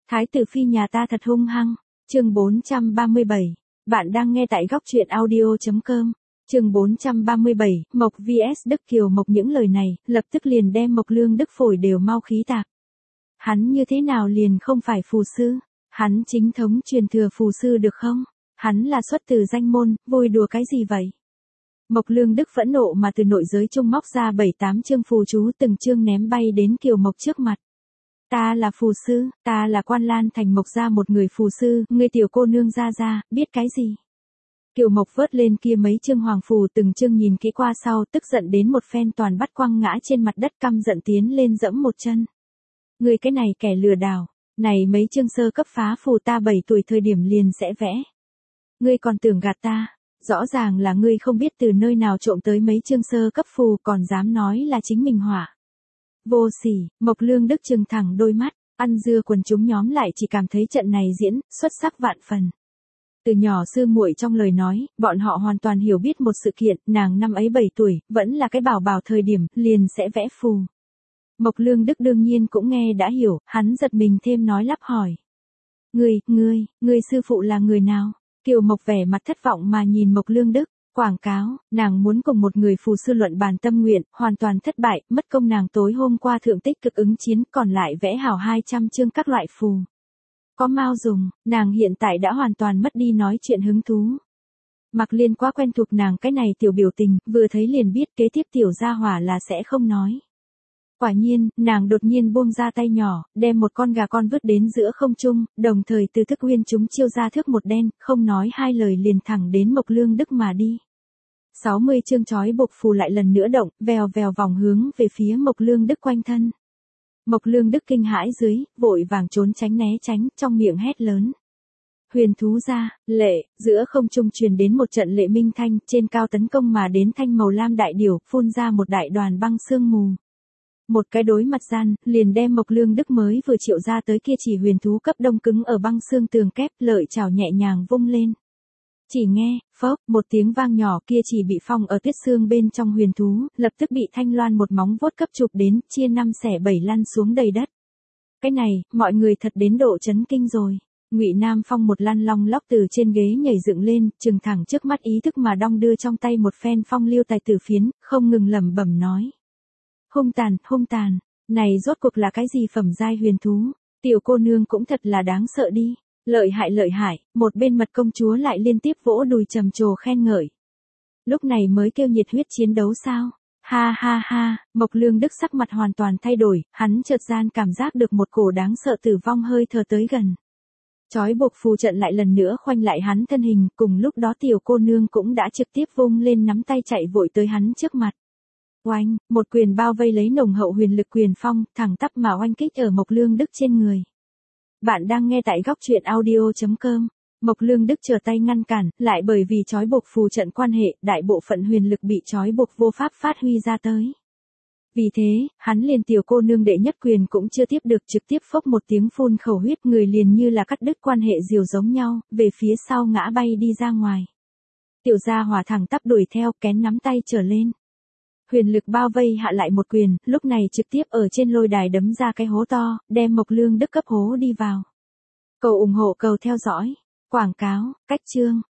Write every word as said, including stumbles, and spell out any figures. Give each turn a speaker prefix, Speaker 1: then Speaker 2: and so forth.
Speaker 1: Thái tử phi nhà ta thật hung hăng. Chương bốn trăm ba mươi bảy. Bạn đang nghe tại góc truyện audio chấm com. Chương bốn trăm ba mươi bảy, Mộc vs Đức Kiều Mộc. Những lời này, lập tức liền đem Mộc Lương Đức phổi đều mau khí tạc. Hắn như thế nào liền không phải phù sư? Hắn chính thống truyền thừa phù sư được không? Hắn là xuất từ danh môn, vui đùa cái gì vậy? Mộc Lương Đức phẫn nộ mà từ nội giới trung móc ra bảy tám chương phù chú, từng chương ném bay đến Kiều Mộc trước mặt. Ta là phù sư, ta là Quan Lan thành Mộc gia một người phù sư, ngươi tiểu cô nương ra ra, biết cái gì? Kiều Mộc vớt lên kia mấy chương hoàng phù, từng chương nhìn kỹ qua sau, tức giận đến một phen toàn bắt quăng ngã trên mặt đất, căm giận tiến lên dẫm một chân. Ngươi cái này kẻ lừa đảo, này mấy chương sơ cấp phá phù ta bảy tuổi thời điểm liền sẽ vẽ. Ngươi còn tưởng gạt ta, rõ ràng là ngươi không biết từ nơi nào trộm tới mấy chương sơ cấp phù, còn dám nói là chính mình họa. Vô sỉ. Mộc Lương Đức trừng thẳng đôi mắt, ăn dưa quần chúng nhóm lại chỉ cảm thấy trận này diễn xuất sắc vạn phần. Từ nhỏ sư muội trong lời nói, bọn họ hoàn toàn hiểu biết một sự kiện, nàng năm ấy bảy tuổi, vẫn là cái bảo bảo thời điểm, liền sẽ vẽ phù. Mộc Lương Đức đương nhiên cũng nghe đã hiểu, hắn giật mình thêm nói lắp hỏi. Ngươi, ngươi, ngươi sư phụ là người nào? Kiều Mộc vẻ mặt thất vọng mà nhìn Mộc Lương Đức. Quảng cáo, nàng muốn cùng một người phù sư luận bàn tâm nguyện, hoàn toàn thất bại, mất công nàng tối hôm qua thượng tích cực ứng chiến, còn lại vẽ hảo hai trăm chương các loại phù. Có mau dùng, nàng hiện tại đã hoàn toàn mất đi nói chuyện hứng thú. Mạc Liên quá quen thuộc nàng cái này tiểu biểu tình, vừa thấy liền biết kế tiếp tiểu gia hỏa là sẽ không nói. Quả nhiên, nàng đột nhiên buông ra tay nhỏ, đem một con gà con vứt đến giữa không trung, đồng thời từ thức uyên chúng chiêu ra thước một đen, không nói hai lời liền thẳng đến Mộc Lương Đức mà đi. sáu mươi chương chói buộc phù lại lần nữa động, vèo vèo vòng hướng về phía Mộc Lương Đức quanh thân. Mộc Lương Đức kinh hãi dưới, vội vàng trốn tránh né tránh, trong miệng hét lớn. Huyền thú ra, lệ, giữa không trung truyền đến một trận lệ minh thanh, trên cao tấn công mà đến thanh màu lam đại điểu, phun ra một đại đoàn băng sương mù. Một cái đối mặt gian, liền đem Mộc Lương Đức mới vừa triệu ra tới kia chỉ huyền thú cấp đông cứng ở băng xương tường kép, lợi chảo nhẹ nhàng vung lên. Chỉ nghe, phốc, một tiếng vang nhỏ, kia chỉ bị phong ở tuyết xương bên trong huyền thú, lập tức bị Thanh Loan một móng vuốt cấp chụp đến, chia năm xẻ bảy lăn xuống đầy đất. Cái này, mọi người thật đến độ chấn kinh rồi. Ngụy Nam Phong một lăn long lóc từ trên ghế nhảy dựng lên, trừng thẳng trước mắt ý thức mà đong đưa trong tay một phen phong liêu tài tử phiến, không ngừng lẩm bẩm nói. Hung tàn, hung tàn, này rốt cuộc là cái gì phẩm giai huyền thú, tiểu cô nương cũng thật là đáng sợ đi, lợi hại lợi hại, một bên mật công chúa lại liên tiếp vỗ đùi trầm trồ khen ngợi. Lúc này mới kêu nhiệt huyết chiến đấu sao, ha ha ha, Mộc Lương Đức sắc mặt hoàn toàn thay đổi, hắn chợt gian cảm giác được một cổ đáng sợ tử vong hơi thở tới gần. Chói buộc phù trận lại lần nữa khoanh lại hắn thân hình, cùng lúc đó tiểu cô nương cũng đã trực tiếp vung lên nắm tay chạy vội tới hắn trước mặt. Oanh, một quyền bao vây lấy nồng hậu huyền lực quyền phong, thẳng tắp mà oanh kích ở Mộc Lương Đức trên người. Bạn đang nghe tại góc truyện audio chấm com. Mộc Lương Đức trở tay ngăn cản, lại bởi vì trói buộc phù trận quan hệ, đại bộ phận huyền lực bị trói buộc vô pháp phát huy ra tới. Vì thế, hắn liền tiểu cô nương đệ nhất quyền cũng chưa tiếp được, trực tiếp phốc một tiếng phun khẩu huyết, người liền như là cắt đứt quan hệ diều giống nhau, về phía sau ngã bay đi ra ngoài. Tiểu gia hỏa thẳng tắp đuổi theo, kén nắm tay trở lên. Huyền lực bao vây hạ lại một quyền, lúc này trực tiếp ở trên lôi đài đấm ra cái hố to, đem Mộc Lương Đức cấp hố đi vào. Cầu ủng hộ, cầu theo dõi. Quảng cáo, cách chương.